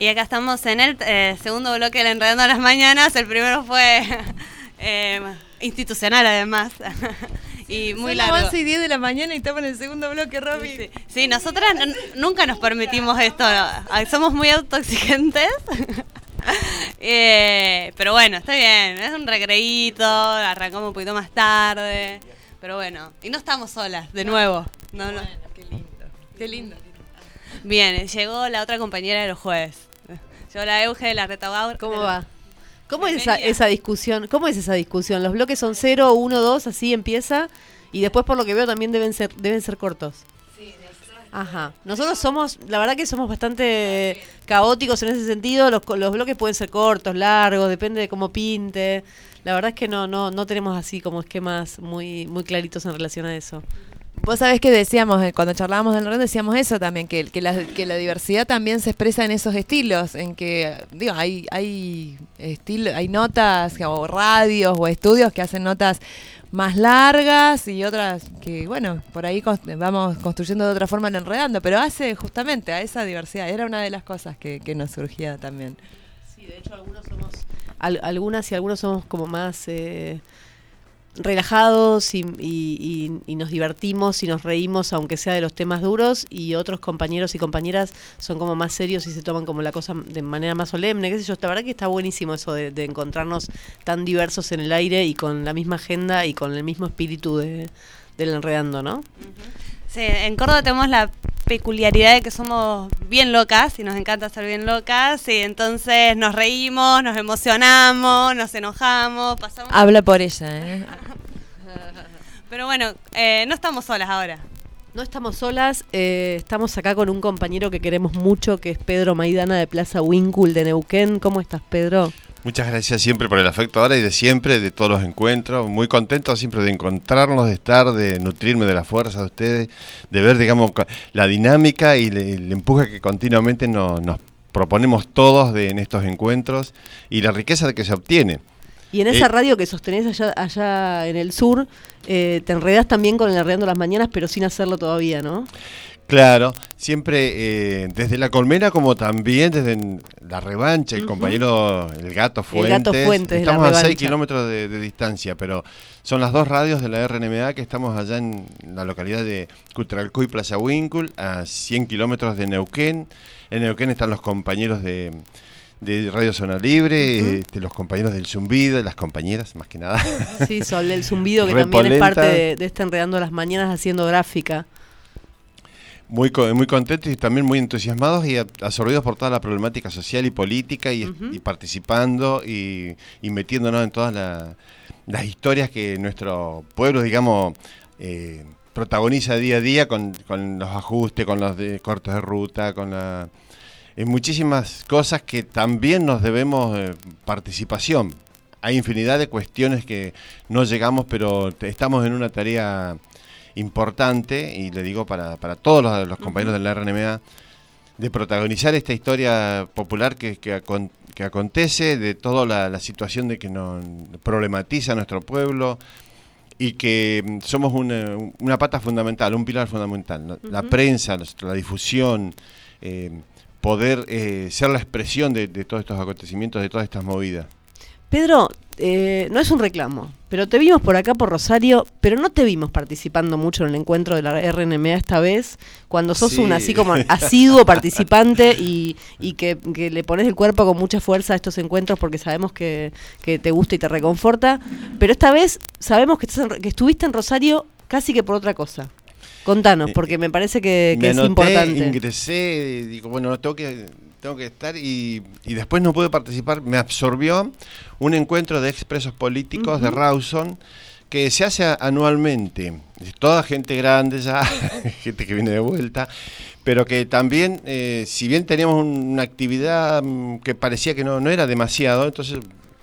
Y acá estamos en el segundo bloque del Enredando las Mañanas. El primero fue institucional, además. Y muy largo. Son las 11:10 de la mañana y estamos en el segundo bloque, Romy. Sí, nosotras nunca nos permitimos esto. Somos muy autoexigentes. Pero bueno, está bien. Es un recreíto. Arrancamos un poquito más tarde. Pero bueno. Y no estamos solas, de nuevo. No. Bueno, qué lindo. Qué lindo. Bien, llegó la otra compañera de los jueves. Llegó la Euge de la Retabaur. ¿Cómo va? ¿Cómo es esa discusión? ¿Cómo es esa discusión? Los bloques son 0, 1, 2, así empieza. Y después, por lo que veo, también deben ser cortos. Sí, ajá. Nosotros somos, la verdad que somos bastante caóticos en ese sentido. Los bloques pueden ser cortos, largos, depende de cómo pinte. La verdad es que no tenemos así como esquemas muy, muy claritos en relación a eso. Vos sabés que decíamos, cuando charlábamos del red, decíamos eso también, que la diversidad también se expresa en esos estilos, en que, digo, hay notas, o radios, o estudios que hacen notas más largas y otras que, bueno, por ahí vamos construyendo de otra forma el Enredando, pero hace justamente a esa diversidad, era una de las cosas que nos surgía también. Sí, de hecho algunas y algunos somos como más relajados y nos divertimos y nos reímos aunque sea de los temas duros, y otros compañeros y compañeras son como más serios y se toman como la cosa de manera más solemne, qué sé yo. La verdad que está buenísimo eso de encontrarnos tan diversos en el aire y con la misma agenda y con el mismo espíritu del Enredando, ¿no? Sí, en Córdoba tenemos la peculiaridad de que somos bien locas y nos encanta ser bien locas, y entonces nos reímos, nos emocionamos, nos enojamos, pasamos... Habla por ella, ¿eh? Pero bueno, no estamos solas ahora. No estamos solas, estamos acá con un compañero que queremos mucho, que es Pedro Maidana de Plaza Winkle de Neuquén. ¿Cómo estás, Pedro? Muchas gracias siempre por el afecto ahora y de siempre, de todos los encuentros. Muy contento siempre de encontrarnos, de estar, de nutrirme de la fuerza de ustedes, de ver, digamos, la dinámica y el empuje que continuamente nos proponemos todos en estos encuentros y la riqueza de que se obtiene. Y en esa radio que sostenés allá en el sur, te enredás también con el Enredando las Mañanas, pero sin hacerlo todavía, ¿no? Claro, siempre desde La Colmena como también desde La Revancha, el compañero El Gato Fuentes. Estamos a 6 kilómetros de distancia, pero son las dos radios de la RNMA que estamos allá en la localidad de Cutralcó y Plaza Winkle, a 100 kilómetros de Neuquén. En Neuquén están los compañeros de Radio Zona Libre, los compañeros del Zumbido, las compañeras más que nada. Sí, Sol del Zumbido, que también es parte de este Enredando las Mañanas haciendo gráfica. Muy contentos y también muy entusiasmados y absorbidos por toda la problemática social y política y participando y metiéndonos en todas las historias que nuestro pueblo, digamos, protagoniza día a día con los ajustes, con los cortes de ruta, en muchísimas cosas que también nos debemos participación. Hay infinidad de cuestiones que no llegamos, pero estamos en una tarea importante, y le digo para todos los compañeros de la RNMA, de protagonizar esta historia popular que acontece, de toda la situación de que nos problematiza nuestro pueblo, y que somos una pata fundamental, un pilar fundamental, ¿no? La prensa, la difusión, poder ser la expresión de todos estos acontecimientos, de todas estas movidas. Pedro, no es un reclamo, pero te vimos por acá por Rosario, pero no te vimos participando mucho en el encuentro de la RNMA esta vez, cuando sos un así como asiduo participante y que le pones el cuerpo con mucha fuerza a estos encuentros porque sabemos que te gusta y te reconforta, pero esta vez sabemos que estuviste en Rosario casi que por otra cosa. Contanos, porque me parece que es importante. Ingresé, digo, bueno, tengo que estar y después no pude participar. Me absorbió un encuentro de expresos políticos de Rawson que se hace anualmente. Toda gente grande ya, gente que viene de vuelta, pero que también, si bien teníamos una actividad que parecía que no era demasiado, entonces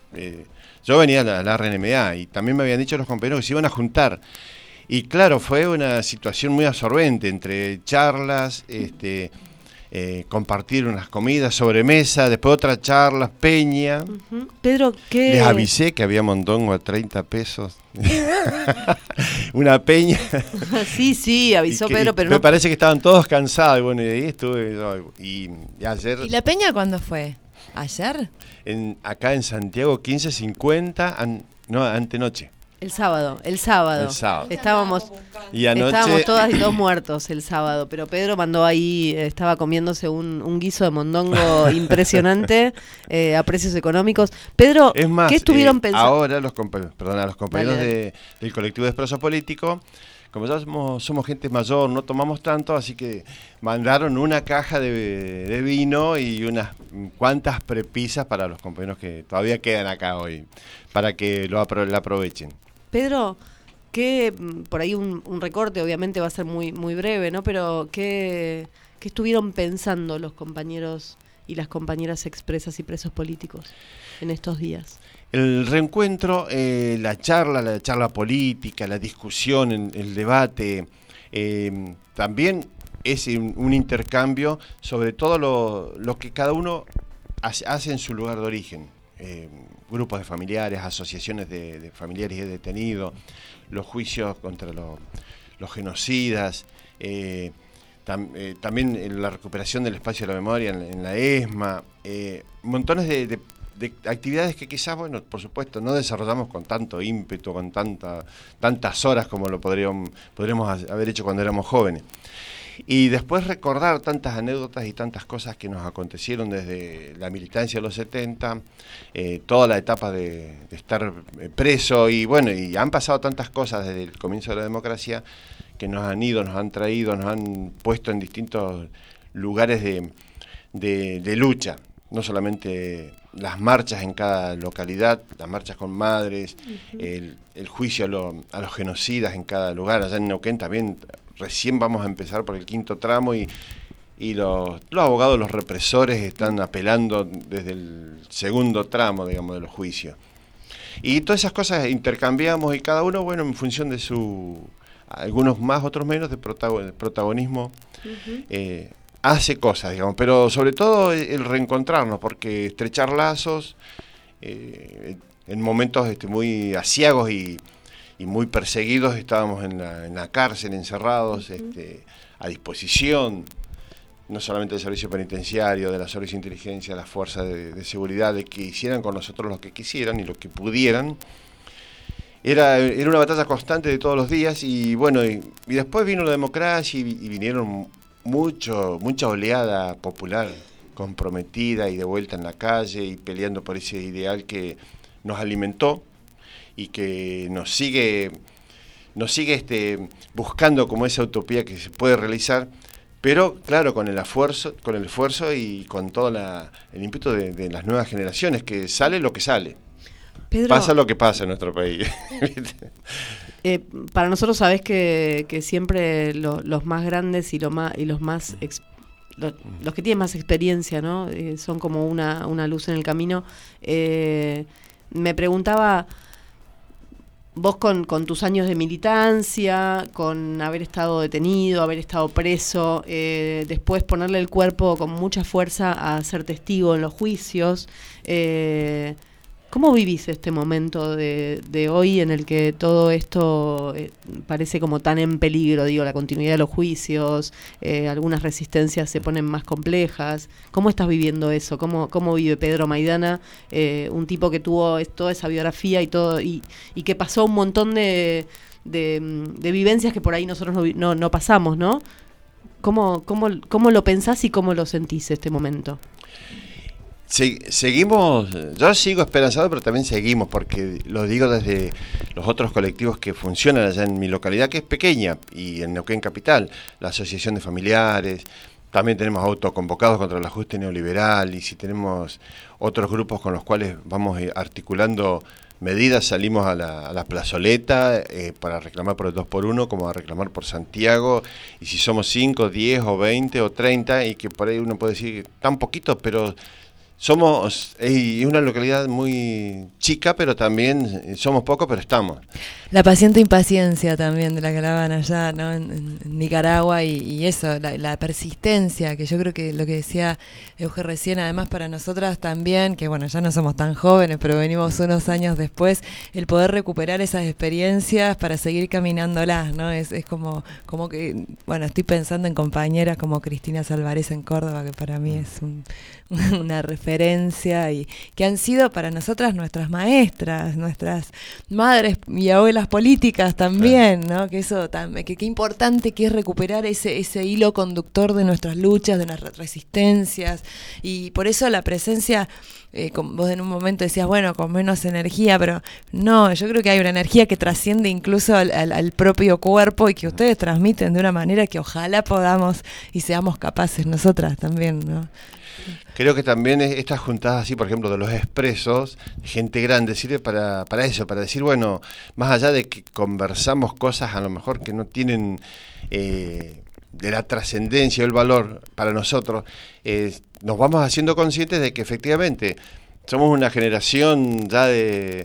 yo venía a la RNMA y también me habían dicho los compañeros que se iban a juntar. Y claro, fue una situación muy absorbente entre charlas, compartir unas comidas, sobremesa, después otras charlas, peña. Pedro, ¿qué? Les avisé que había mondongo a 30 pesos. Una peña. Sí, avisó Pedro, pero me no. parece que estaban todos cansados. Bueno, y ahí estuve. Y ayer. ¿Y la peña cuándo fue? ¿Ayer? Acá en Santiago, 15:50, antenoche. El sábado. Estábamos todas y todos muertos el sábado, pero Pedro mandó ahí, estaba comiéndose un guiso de mondongo impresionante a precios económicos. Pedro, es más, ¿qué estuvieron pensando? Ahora los compañeros del colectivo de Expreso Político, como ya somos gente mayor, no tomamos tanto, así que mandaron una caja de vino y unas cuantas prepisas para los compañeros que todavía quedan acá hoy, para que la aprovechen. Pedro, que por ahí un recorte obviamente va a ser muy, muy breve, ¿no? Pero ¿qué estuvieron pensando los compañeros y las compañeras expresas y presos políticos en estos días? El reencuentro, la charla política, la discusión, el debate, también es un intercambio sobre todo lo que cada uno hace en su lugar de origen. Grupos de familiares, asociaciones de familiares y detenidos, los juicios contra los genocidas, también la recuperación del espacio de la memoria en la ESMA, montones de actividades que quizás, bueno, por supuesto, no desarrollamos con tanto ímpetu, con tantas horas como lo podríamos haber hecho cuando éramos jóvenes. Y después recordar tantas anécdotas y tantas cosas que nos acontecieron desde la militancia de los 70, toda la etapa de estar preso, y bueno, y han pasado tantas cosas desde el comienzo de la democracia que nos han traído, nos han puesto en distintos lugares de lucha, no solamente las marchas en cada localidad, las marchas con madres, el juicio a los genocidas en cada lugar. Allá en Neuquén también recién vamos a empezar por el 5º tramo y los abogados, los represores están apelando desde el 2º tramo, digamos, de los juicios. Y todas esas cosas intercambiamos y cada uno, bueno, en función de algunos más, otros menos, de protagonismo, hace cosas, digamos, pero sobre todo el reencontrarnos, porque estrechar lazos en momentos muy aciagos y muy perseguidos, estábamos en la cárcel, encerrados, a disposición, no solamente del servicio penitenciario, de las servicios de inteligencia, de las fuerzas de seguridad, de que hicieran con nosotros lo que quisieran y lo que pudieran. Era una batalla constante de todos los días y bueno, y después vino la democracia y vinieron mucha oleada popular comprometida y de vuelta en la calle y peleando por ese ideal que nos alimentó y que nos sigue buscando como esa utopía que se puede realizar, pero claro, con el esfuerzo y con todo el ímpetu de las nuevas generaciones, que sale lo que sale. Pedro, pasa lo que pasa en nuestro país. Para nosotros sabés que siempre los más grandes y los que tienen más experiencia, ¿no? Son como una luz en el camino. Me preguntaba, vos con tus años de militancia, con haber estado detenido, haber estado preso, después ponerle el cuerpo con mucha fuerza a ser testigo en los juicios, ¿cómo vivís este momento de hoy en el que todo esto parece como tan en peligro? Digo, la continuidad de los juicios, algunas resistencias se ponen más complejas. ¿Cómo estás viviendo eso? ¿Cómo vive Pedro Maidana, un tipo que tuvo toda esa biografía y todo y que pasó un montón de vivencias que por ahí nosotros no pasamos, ¿no? ¿Cómo lo pensás y cómo lo sentís este momento? Seguimos, yo sigo esperanzado, pero también seguimos, porque lo digo desde los otros colectivos que funcionan allá en mi localidad, que es pequeña, y en Neuquén Capital, la Asociación de Familiares, también tenemos autoconvocados contra el ajuste neoliberal, y si tenemos otros grupos con los cuales vamos articulando medidas, salimos a la plazoleta para reclamar por el 2x1, como a reclamar por Santiago, y si somos 5, 10 o 20 o 30, y que por ahí uno puede decir tan poquito, pero somos, es una localidad muy chica, pero también somos pocos, pero estamos. La paciente impaciencia también de la que hablaban allá, ¿no? En Nicaragua y eso, la persistencia, que yo creo que lo que decía Euge recién, además para nosotras también, que bueno, ya no somos tan jóvenes, pero venimos unos años después, el poder recuperar esas experiencias para seguir caminándolas, ¿no? Es como que, bueno, estoy pensando en compañeras como Cristina Salvarez en Córdoba, que para mí es una referencia y que han sido para nosotras nuestras maestras, nuestras madres y abuelas políticas también, ¿no? Que eso que importante que es recuperar ese hilo conductor de nuestras luchas, de nuestras resistencias, y por eso la presencia, como vos en un momento decías, bueno, con menos energía, pero no, yo creo que hay una energía que trasciende incluso al propio cuerpo y que ustedes transmiten de una manera que ojalá podamos y seamos capaces nosotras también, ¿no? Creo que también estas juntadas así, por ejemplo, de los expresos, gente grande, sirve para eso, para decir, bueno, más allá de que conversamos cosas a lo mejor que no tienen de la trascendencia o el valor para nosotros, nos vamos haciendo conscientes de que efectivamente somos una generación ya de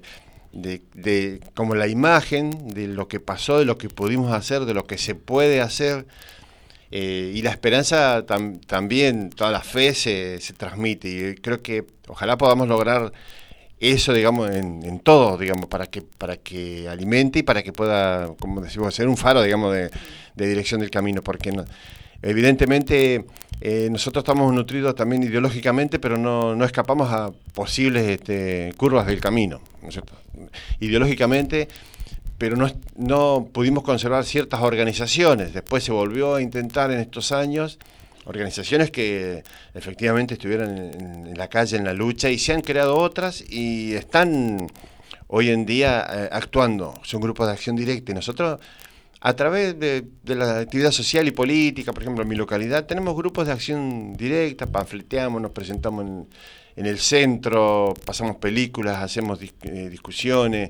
como la imagen de lo que pasó, de lo que pudimos hacer, de lo que se puede hacer. Y la esperanza también, toda la fe se transmite, y creo que ojalá podamos lograr eso, digamos, en todo, digamos, para que alimente y para que pueda, como decimos, ser un faro, digamos, de dirección del camino, porque no, evidentemente nosotros estamos nutridos también ideológicamente, pero no escapamos a posibles curvas del camino, ¿no es cierto? Ideológicamente, pero no pudimos conservar ciertas organizaciones. Después se volvió a intentar en estos años, organizaciones que efectivamente estuvieron en la calle, en la lucha, y se han creado otras y están hoy en día actuando. Son grupos de acción directa, y nosotros, a través de la actividad social y política, por ejemplo, en mi localidad, tenemos grupos de acción directa, panfleteamos, nos presentamos en el centro, pasamos películas, hacemos discusiones,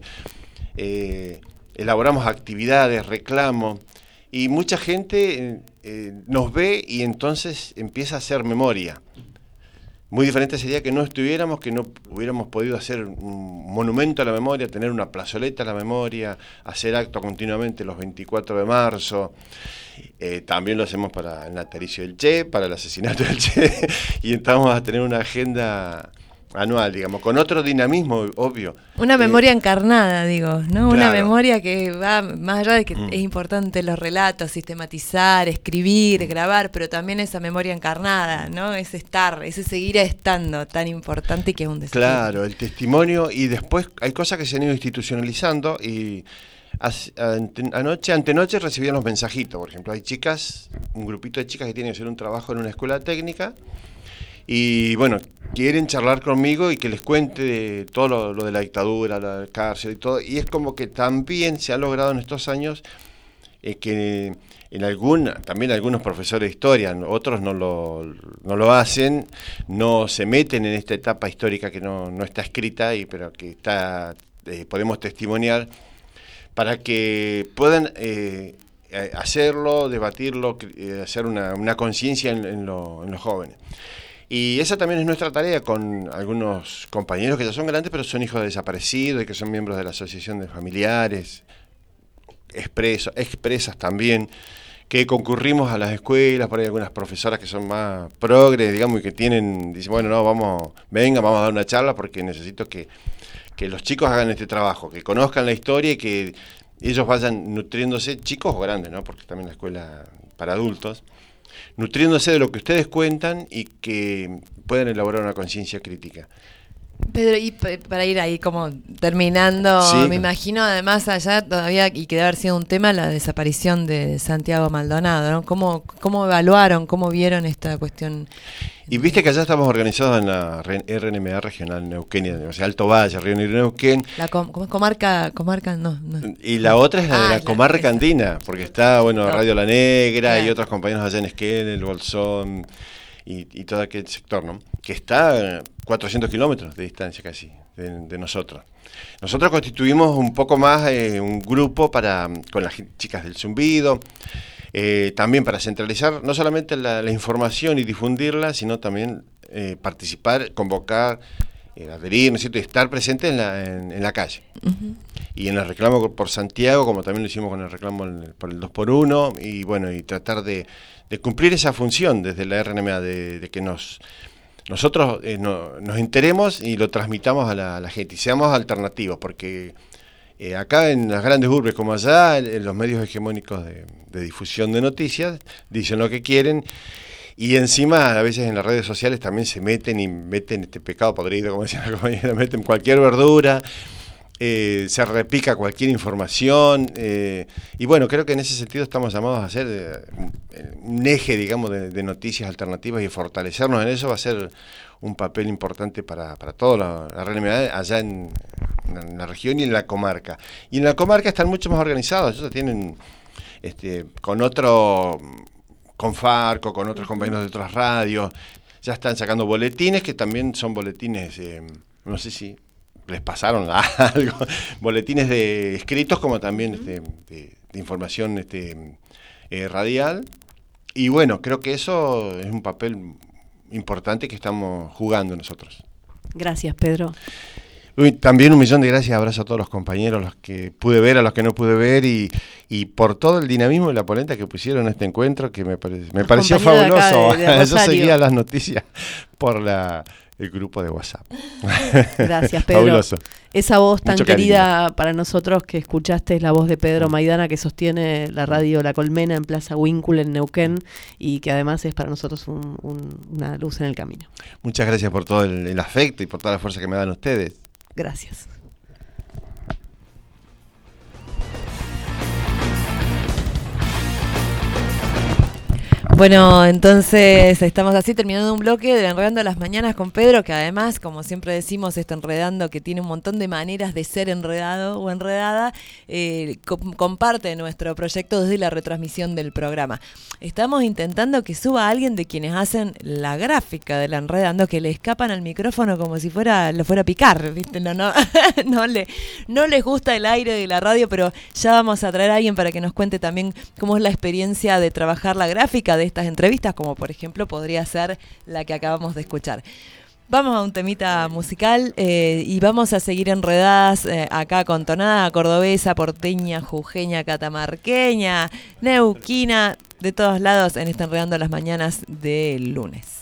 elaboramos actividades, reclamos, y mucha gente nos ve y entonces empieza a hacer memoria. Muy diferente sería que no estuviéramos, que no hubiéramos podido hacer un monumento a la memoria, tener una plazoleta a la memoria, hacer actos continuamente los 24 de marzo. También lo hacemos para el natalicio del Che, para el asesinato del Che, y estamos a tener una agenda anual, digamos, con otro dinamismo, obvio. Una memoria encarnada, digo, ¿no? Claro. Una memoria que va más allá de que es importante los relatos, sistematizar, escribir, grabar, pero también esa memoria encarnada, ¿no? Ese estar, ese seguir estando tan importante que es un desafío. Claro, el testimonio, y después hay cosas que se han ido institucionalizando, y antenoche recibían los mensajitos, por ejemplo, hay chicas, un grupito de chicas que tienen que hacer un trabajo en una escuela técnica, y bueno, quieren charlar conmigo y que les cuente de todo lo de la dictadura, la cárcel y todo, y es como que también se ha logrado en estos años que también algunos profesores de historia, otros no lo hacen, no se meten en esta etapa histórica que no está escrita, pero que podemos testimoniar, para que puedan hacerlo, debatirlo, hacer una conciencia en los jóvenes. Y esa también es nuestra tarea con algunos compañeros que ya son grandes, pero son hijos de desaparecidos y que son miembros de la Asociación de Familiares, expresas también, que concurrimos a las escuelas. Por ahí algunas profesoras que son más progres, digamos, y que dicen, bueno, no, vamos a dar una charla porque necesito que los chicos hagan este trabajo, que conozcan la historia y que ellos vayan nutriéndose, chicos o grandes, ¿no? Porque también la escuela para adultos, nutriéndose de lo que ustedes cuentan y que puedan elaborar una conciencia crítica. Pedro, y para ir ahí como terminando, sí, me imagino además allá todavía, y que debe haber sido un tema, la desaparición de Santiago Maldonado, ¿no? ¿Cómo evaluaron, cómo vieron esta cuestión? Y viste que allá estamos organizados en la RNMA regional Neuquén, o sea, Alto Valle, Río Negro, Neuquén. ¿Cómo es comarca? No. Y la otra es la de la comarca andina, porque está, Radio La Negra y otros compañeros allá en Esquel, El Bolsón y todo aquel sector, ¿no? Que está a 400 kilómetros de distancia casi de nosotros. Nosotros constituimos un poco más un grupo con las chicas del Zumbido, también para centralizar no solamente la información y difundirla, sino también participar, convocar, adherir, ¿no es cierto?, y estar presente en la calle. Ujú. Y en el reclamo por Santiago, como también lo hicimos con el reclamo por el 2x1, y bueno, y tratar de cumplir esa función desde la RNMA, de que nosotros nos enteremos y lo transmitamos a la gente, y seamos alternativos, porque acá en las grandes urbes como allá, en los medios hegemónicos de difusión de noticias, dicen lo que quieren, y encima a veces en las redes sociales también se meten este pecado podrido, como decía la compañera, meten cualquier verdura, se repica cualquier información, y bueno, creo que en ese sentido estamos llamados a hacer un eje, digamos, de noticias alternativas, y fortalecernos en eso va a ser un papel importante para toda la RNMA allá en la región y en la comarca. Y en la comarca están mucho más organizados, ellos tienen con Farco, con otros compañeros de otras radios, ya están sacando boletines que también son boletines, no sé si les pasaron algo, boletines escritos como también de información radial, y bueno, creo que eso es un papel importante que estamos jugando nosotros. Gracias, Pedro. También 1.000.000 de gracias, abrazo a todos los compañeros, los que pude ver, a los que no pude ver, y por todo el dinamismo y la polenta que pusieron en este encuentro, que me pareció fabuloso. Yo seguía las noticias por el grupo de WhatsApp. Gracias, Pedro. Fabuloso. Esa voz tan Mucho querida cariño. para nosotros que escuchaste es la voz de Pedro Maidana, que sostiene la radio La Colmena en Plaza Winkle en Neuquén, y que además es para nosotros una luz en el camino. Muchas gracias por todo el afecto y por toda la fuerza que me dan ustedes. Gracias. Bueno, entonces estamos así terminando un bloque de Enredando las Mañanas con Pedro, que además, como siempre decimos, esto Enredando, que tiene un montón de maneras de ser enredado o enredada, comparte nuestro proyecto desde la retransmisión del programa. Estamos intentando que suba alguien de quienes hacen la gráfica del Enredando, que le escapan al micrófono como si lo fuera a picar, ¿viste? No les gusta el aire de la radio, pero ya vamos a traer a alguien para que nos cuente también cómo es la experiencia de trabajar la gráfica de estas entrevistas, como por ejemplo podría ser la que acabamos de escuchar. Vamos a un temita musical y vamos a seguir enredadas acá con tonada cordobesa, porteña, jujeña, catamarqueña, neuquina, de todos lados en este Enredando las Mañanas del lunes.